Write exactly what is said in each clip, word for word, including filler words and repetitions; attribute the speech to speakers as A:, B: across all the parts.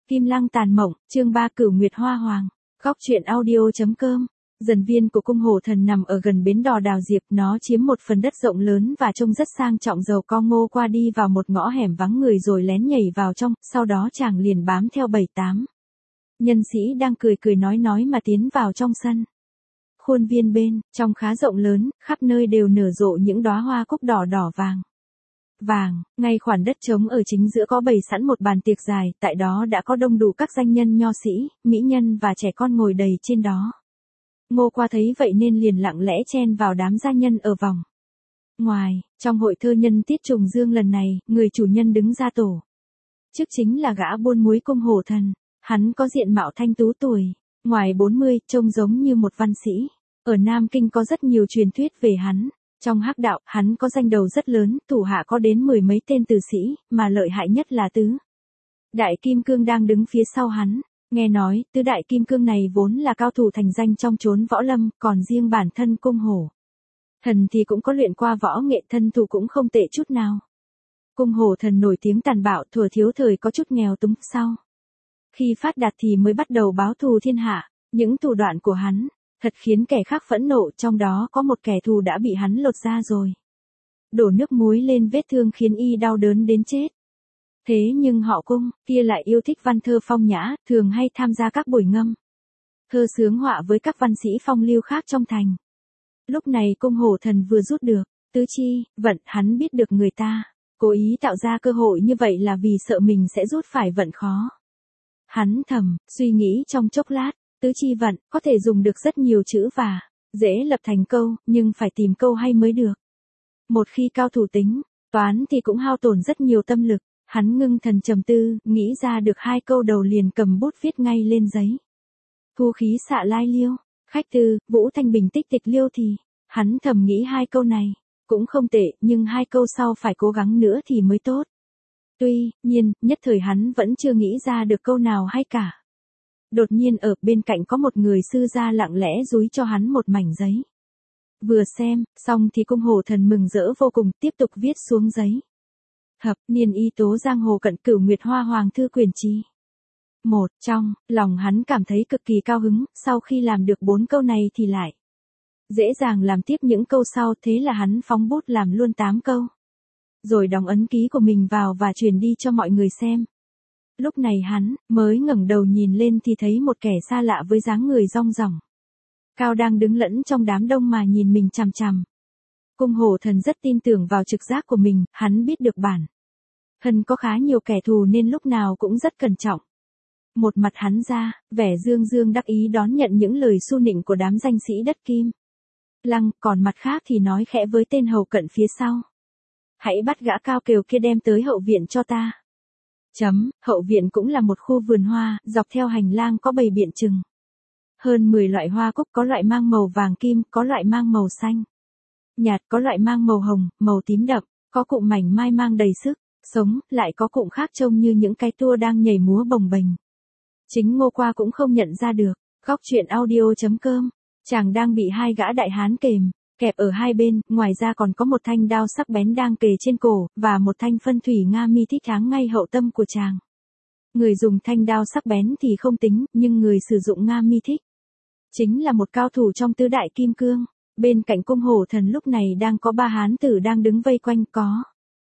A: Kim Lăng tàn mộng, chương ba Cửu Nguyệt Hoa Hoàng. Góc truyện audio.com. Dần viên của cung Hổ Thần nằm ở gần bến đò Đào Diệp, nó chiếm một phần đất rộng lớn và trông rất sang trọng giàu có. Ngô qua đi vào một ngõ hẻm vắng người rồi lén nhảy vào trong, sau đó chàng liền bám theo bảy tám nhân sĩ đang cười cười nói nói mà tiến vào trong sân. Khuôn viên bên trong khá rộng lớn, khắp nơi đều nở rộ những đóa hoa cúc đỏ đỏ vàng. Vàng, ngay khoản đất trống ở chính giữa có bày sẵn một bàn tiệc dài, tại đó đã có đông đủ các danh nhân nho sĩ, mỹ nhân và trẻ con ngồi đầy trên đó. Ngô qua thấy vậy nên liền lặng lẽ chen vào đám gia nhân ở vòng ngoài. Trong hội thơ nhân tiết trùng dương lần này, người chủ nhân đứng ra tổ chức chính là gã buôn muối cung Hổ Thần. Hắn có diện mạo thanh tú, tuổi ngoài bốn mươi, trông giống như một văn sĩ. Ở Nam Kinh có rất nhiều truyền thuyết về hắn. Trong hắc đạo, hắn có danh đầu rất lớn, thủ hạ có đến mười mấy tên tử sĩ, mà lợi hại nhất là Tứ Đại Kim Cương đang đứng phía sau hắn. Nghe nói, Tứ Đại Kim Cương này vốn là cao thủ thành danh trong chốn võ lâm, còn riêng bản thân cung Hổ Thần thì cũng có luyện qua võ nghệ, thân thủ cũng không tệ chút nào. Cung Hổ Thần nổi tiếng tàn bạo, thuở thiếu thời có chút nghèo túng, sau khi phát đạt thì mới bắt đầu báo thù thiên hạ. Những thủ đoạn của hắn thật khiến kẻ khác phẫn nộ, trong đó có một kẻ thù đã bị hắn lột da rồi đổ nước muối lên vết thương khiến y đau đớn đến chết. Thế nhưng họ cung kia lại yêu thích văn thơ phong nhã, thường hay tham gia các buổi ngâm thơ sướng họa với các văn sĩ phong lưu khác trong thành. Lúc này cung Hổ Thần vừa rút được tứ chi vận, hắn biết được người ta cố ý tạo ra cơ hội như vậy là vì sợ mình sẽ rút phải vận khó. Hắn thầm suy nghĩ trong chốc lát, tứ chi vận có thể dùng được rất nhiều chữ và dễ lập thành câu, nhưng phải tìm câu hay mới được. Một khi cao thủ tính toán thì cũng hao tổn rất nhiều tâm lực. Hắn ngưng thần trầm tư, nghĩ ra được hai câu đầu liền cầm bút viết ngay lên giấy. Thu khí xạ lai liêu, khách tư, Vũ Thanh Bình tích tịch liêu thì. Hắn thầm nghĩ hai câu này cũng không tệ, nhưng hai câu sau phải cố gắng nữa thì mới tốt. Tuy nhiên, nhất thời hắn vẫn chưa nghĩ ra được câu nào hay cả. Đột nhiên ở bên cạnh có một người sư gia lặng lẽ dúi cho hắn một mảnh giấy. Vừa xem, xong thì cung Hổ Thần mừng rỡ vô cùng, tiếp tục viết xuống giấy. Thập niên y tố giang hồ cận Cửu Nguyệt Hoa Hoàng thư quyền chi. Một, trong lòng hắn cảm thấy cực kỳ cao hứng, sau khi làm được bốn câu này thì lại dễ dàng làm tiếp những câu sau, thế là hắn phóng bút làm luôn tám câu. Rồi đóng ấn ký của mình vào và truyền đi cho mọi người xem. Lúc này hắn mới ngẩng đầu nhìn lên thì thấy một kẻ xa lạ với dáng người rong ròng cao đang đứng lẫn trong đám đông mà nhìn mình chằm chằm. Cung Hổ Thần rất tin tưởng vào trực giác của mình, hắn biết được bản thân có khá nhiều kẻ thù nên lúc nào cũng rất cẩn trọng. Một mặt hắn ra, vẻ dương dương đắc ý đón nhận những lời xu nịnh của đám danh sĩ đất Kim Lăng, còn mặt khác thì nói khẽ với tên hầu cận phía sau. Hãy bắt gã cao kiều kia đem tới hậu viện cho ta. Chấm, hậu viện cũng là một khu vườn hoa, dọc theo hành lang có bày biện chừng hơn mười loại hoa cúc, có loại mang màu vàng kim, có loại mang màu xanh nhạt, có loại mang màu hồng, màu tím đậm, có cụm mảnh mai mang đầy sức sống, lại có cụm khác trông như những cái tua đang nhảy múa bồng bềnh. Chính Ngô qua cũng không nhận ra được. Góc truyện audio.com. Chàng đang bị hai gã đại hán kềm kẹp ở hai bên, ngoài ra còn có một thanh đao sắc bén đang kề trên cổ, và một thanh phân thủy nga mi thích áng ngay hậu tâm của chàng. Người dùng thanh đao sắc bén thì không tính, nhưng người sử dụng nga mi thích chính là một cao thủ trong Tứ Đại Kim Cương. Bên cạnh cung Hổ Thần lúc này đang có ba hán tử đang đứng vây quanh, có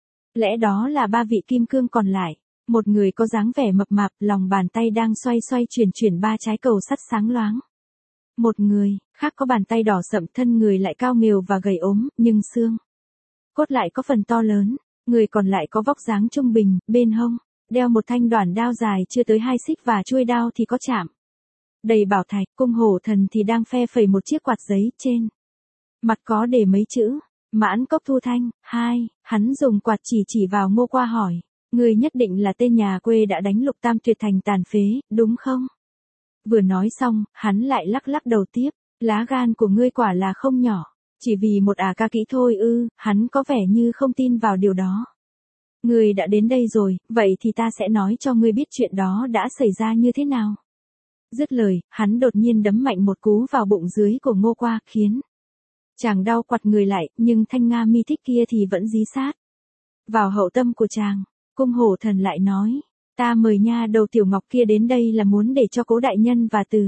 A: lẽ đó là ba vị kim cương còn lại. Một người có dáng vẻ mập mạp, lòng bàn tay đang xoay xoay chuyển chuyển ba trái cầu sắt sáng loáng. Một người khác có bàn tay đỏ sậm, thân người lại cao nghều và gầy ốm, nhưng xương cốt lại có phần to lớn. Người còn lại có vóc dáng trung bình, bên hông đeo một thanh đoản đao dài chưa tới hai xích và chuôi đao thì có chạm đầy bảo thạch. Cung Hổ Thần thì đang phe phẩy một chiếc quạt giấy, trên mặt có để mấy chữ Mãn Cốc Thu Thanh. Hai, hắn dùng quạt chỉ chỉ vào Ngô qua hỏi, người nhất định là tên nhà quê đã đánh Lục Tam Tuyệt thành tàn phế, đúng không? Vừa nói xong, hắn lại lắc lắc đầu tiếp, lá gan của ngươi quả là không nhỏ, chỉ vì một ả ca kỹ thôi ư? Hắn có vẻ như không tin vào điều đó. Ngươi đã đến đây rồi, vậy thì ta sẽ nói cho ngươi biết chuyện đó đã xảy ra như thế nào. Dứt lời, hắn đột nhiên đấm mạnh một cú vào bụng dưới của Ngô qua, khiến chàng đau quặt người lại, nhưng thanh nga mi thích kia thì vẫn dí sát vào hậu tâm của chàng. Cung Hổ Thần lại nói, Ta mời nha đầu Tiểu Ngọc kia đến đây là muốn để cho Cố đại nhân và Từ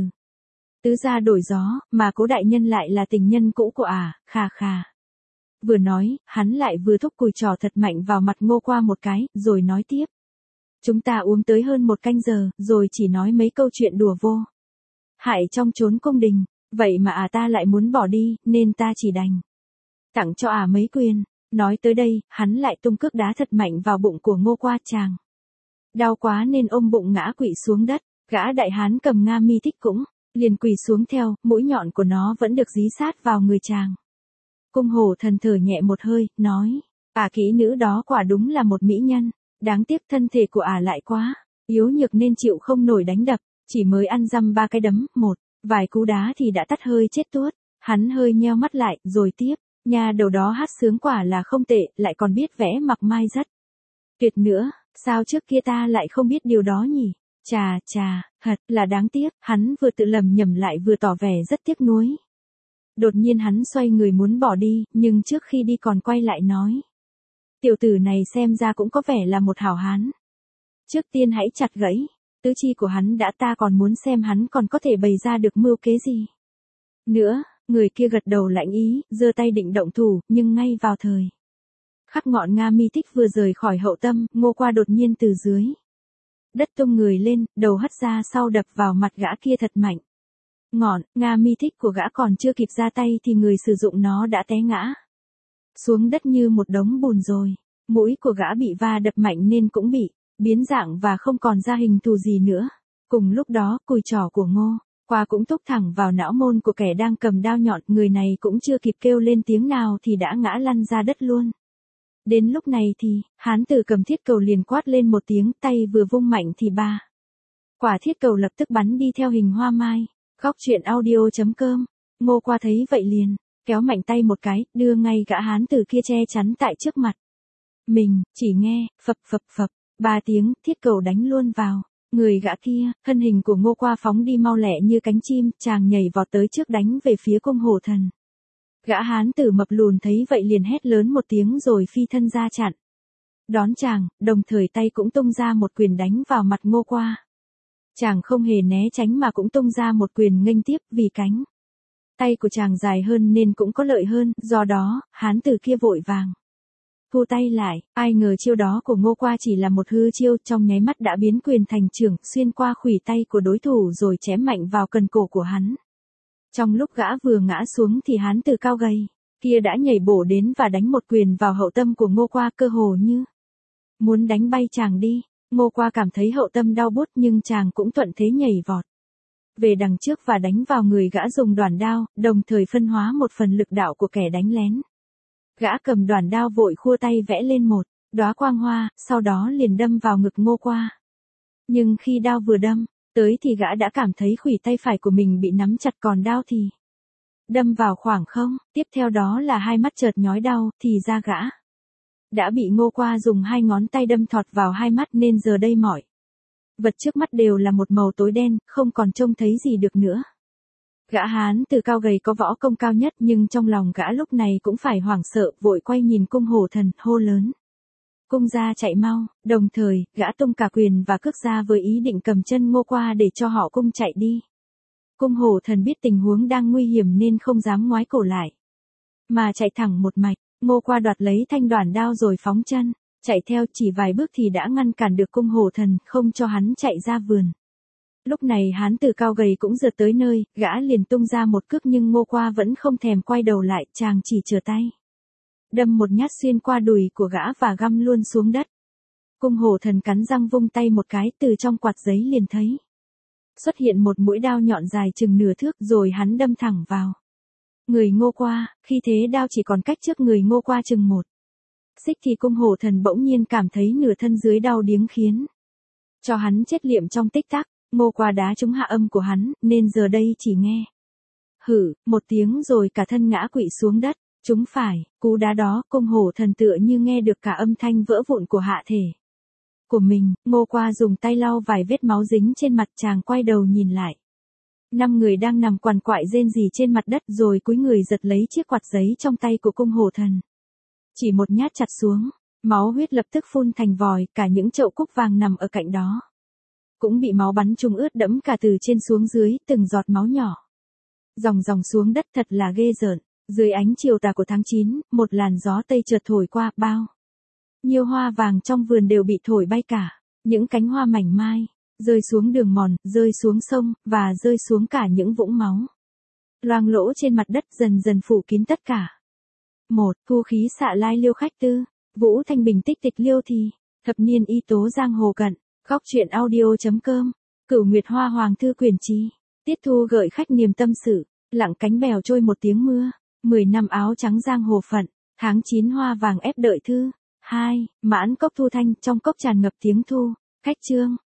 A: tứ gia đổi gió, mà Cố đại nhân lại là tình nhân cũ của ả, à, khà khà. Vừa nói, hắn lại vừa thúc cùi trò thật mạnh vào mặt Ngô Qua một cái, rồi nói tiếp. Chúng ta uống tới hơn một canh giờ, rồi chỉ nói mấy câu chuyện đùa vô hại trong chốn cung đình, vậy mà à ta lại muốn bỏ đi, nên ta chỉ đành tặng cho à mấy quyền. Nói tới đây, hắn lại tung cước đá thật mạnh vào bụng của Ngô Qua chàng. Đau quá nên ôm bụng ngã quỵ xuống đất, gã đại hán cầm Nga mi thích cũng liền quỳ xuống theo, mũi nhọn của nó vẫn được dí sát vào người chàng. Cung Hổ Thần thở nhẹ một hơi, nói, ả kỹ nữ đó quả đúng là một mỹ nhân, đáng tiếc thân thể của ả lại quá yếu nhược nên chịu không nổi đánh đập, chỉ mới ăn dăm ba cái đấm, một vài cú đá thì đã tắt hơi chết tuốt. Hắn hơi nheo mắt lại, rồi tiếp, nhà đầu đó hát sướng quả là không tệ, lại còn biết vẽ mặc mai rất tuyệt nữa, sao trước kia ta lại không biết điều đó nhỉ? Chà chà, thật là đáng tiếc. Hắn vừa tự lầm nhầm lại vừa tỏ vẻ rất tiếc nuối. Đột nhiên hắn xoay người muốn bỏ đi, nhưng trước khi đi còn quay lại nói. Tiểu tử này xem ra cũng có vẻ là một hảo hán. Trước tiên hãy chặt gãy tứ chi của hắn đã, ta còn muốn xem hắn còn có thể bày ra được mưu kế gì nữa. Người kia gật đầu lãnh ý, giơ tay định động thủ, nhưng ngay vào thời khắc ngọn Nga mi thích vừa rời khỏi hậu tâm, Ngô Qua đột nhiên từ dưới đất tung người lên, đầu hất ra sau đập vào mặt gã kia thật mạnh. Ngọn Nga mi thích của gã còn chưa kịp ra tay thì người sử dụng nó đã té ngã xuống đất như một đống bùn rồi. Mũi của gã bị va đập mạnh nên cũng bị biến dạng và không còn ra hình thù gì nữa. Cùng lúc đó, cùi trỏ của Ngô Qua cũng túc thẳng vào não môn của kẻ đang cầm đao nhọn, người này cũng chưa kịp kêu lên tiếng nào thì đã ngã lăn ra đất luôn. Đến lúc này thì, hán tử cầm thiết cầu liền quát lên một tiếng, tay vừa vung mạnh thì ba quả thiết cầu lập tức bắn đi theo hình hoa mai. Góc truyện audio chấm com. Ngô Qua thấy vậy liền kéo mạnh tay một cái, đưa ngay gã hán tử kia che chắn tại trước mặt mình, chỉ nghe phập phập phập ba tiếng, thiết cầu đánh luôn vào người gã kia. Thân hình của Ngô Qua phóng đi mau lẹ như cánh chim, chàng nhảy vọt tới trước đánh về phía Cung Hổ Thần. Gã hán tử mập lùn thấy vậy liền hét lớn một tiếng rồi phi thân ra chặn đón chàng, đồng thời tay cũng tung ra một quyền đánh vào mặt Ngô Qua. Chàng không hề né tránh mà cũng tung ra một quyền nghênh tiếp, vì cánh tay của chàng dài hơn nên cũng có lợi hơn, do đó, hán tử kia vội vàng thu tay lại. Ai ngờ chiêu đó của Ngô Qua chỉ là một hư chiêu, trong nháy mắt đã biến quyền thành chưởng, xuyên qua khuỷu tay của đối thủ rồi chém mạnh vào cần cổ của hắn. Trong lúc gã vừa ngã xuống thì hán tử cao gầy kia đã nhảy bổ đến và đánh một quyền vào hậu tâm của Ngô Qua, cơ hồ như muốn đánh bay chàng đi. Ngô Qua cảm thấy hậu tâm đau buốt nhưng chàng cũng thuận thế nhảy vọt về đằng trước và đánh vào người gã dùng đoản đao, đồng thời phân hóa một phần lực đạo của kẻ đánh lén. Gã cầm đoản đao vội khua tay vẽ lên một đóa quang hoa, sau đó liền đâm vào ngực Ngô Qua. Nhưng khi đao vừa đâm tới thì gã đã cảm thấy khuỷu tay phải của mình bị nắm chặt, còn đao thì đâm vào khoảng không. Tiếp theo đó là hai mắt chợt nhói đau, thì ra gã đã bị Ngô Qua dùng hai ngón tay đâm thọt vào hai mắt nên giờ đây mọi vật trước mắt đều là một màu tối đen, không còn trông thấy gì được nữa. Gã hán từ cao gầy có võ công cao nhất nhưng trong lòng gã lúc này cũng phải hoảng sợ, vội quay nhìn Cung Hổ Thần, hô lớn. Cung gia chạy mau, đồng thời, gã tung cả quyền và cước ra với ý định cầm chân Ngô Qua để cho họ cung chạy đi. Cung Hổ Thần biết tình huống đang nguy hiểm nên không dám ngoái cổ lại, mà chạy thẳng một mạch. Ngô Qua đoạt lấy thanh đoản đao rồi phóng chân chạy theo, chỉ vài bước thì đã ngăn cản được Cung Hổ Thần, không cho hắn chạy ra vườn. Lúc này hán tử cao gầy cũng rượt tới nơi, gã liền tung ra một cước nhưng Ngô Qua vẫn không thèm quay đầu lại, chàng chỉ trở tay đâm một nhát xuyên qua đùi của gã và găm luôn xuống đất. Cung Hổ Thần cắn răng vung tay một cái, từ trong quạt giấy liền thấy xuất hiện một mũi đao nhọn dài chừng nửa thước, rồi hắn đâm thẳng vào người Ngô Qua. Khi thế đao chỉ còn cách trước người Ngô Qua chừng một xích thì Cung Hổ Thần bỗng nhiên cảm thấy nửa thân dưới đau điếng khiến cho hắn chết liệm trong tích tắc. Ngô Qua đá trúng hạ âm của hắn, nên giờ đây chỉ nghe hử một tiếng rồi cả thân ngã quỵ xuống đất. Trúng phải cú đá đó, Cung Hổ Thần tựa như nghe được cả âm thanh vỡ vụn của hạ thể của mình. Ngô Qua dùng tay lau vài vết máu dính trên mặt, chàng quay đầu nhìn lại. Năm người đang nằm quằn quại rên rỉ trên mặt đất, rồi cúi người giật lấy chiếc quạt giấy trong tay của Cung Hổ Thần, chỉ một nhát chặt xuống. Máu huyết lập tức phun thành vòi, cả những chậu cúc vàng nằm ở cạnh đó cũng bị máu bắn trúng ướt đẫm cả từ trên xuống dưới, từng giọt máu nhỏ dòng dòng xuống đất, thật là ghê rợn. Dưới ánh chiều tà của tháng chín, một làn gió tây chợt thổi qua, bao nhiêu hoa vàng trong vườn đều bị thổi bay cả. Những cánh hoa mảnh mai rơi xuống đường mòn, rơi xuống sông, và rơi xuống cả những vũng máu loang lỗ trên mặt đất, dần dần phủ kín tất cả. Một, thu khí xạ lai liêu khách tư, Vũ Thanh Bình tích tịch liêu thì, thập niên y tố giang hồ cận, khóc chuyện audio.com, Cửu Nguyệt Hoa Hoàng thư quyển chi, tiết thu gợi khách niềm tâm sự, lặng cánh bèo trôi một tiếng mưa, mười năm áo trắng giang hồ phận, tháng chín hoa vàng ép đợi thư. Hai, mãn cốc thu thanh, trong cốc tràn ngập tiếng thu, khách chương.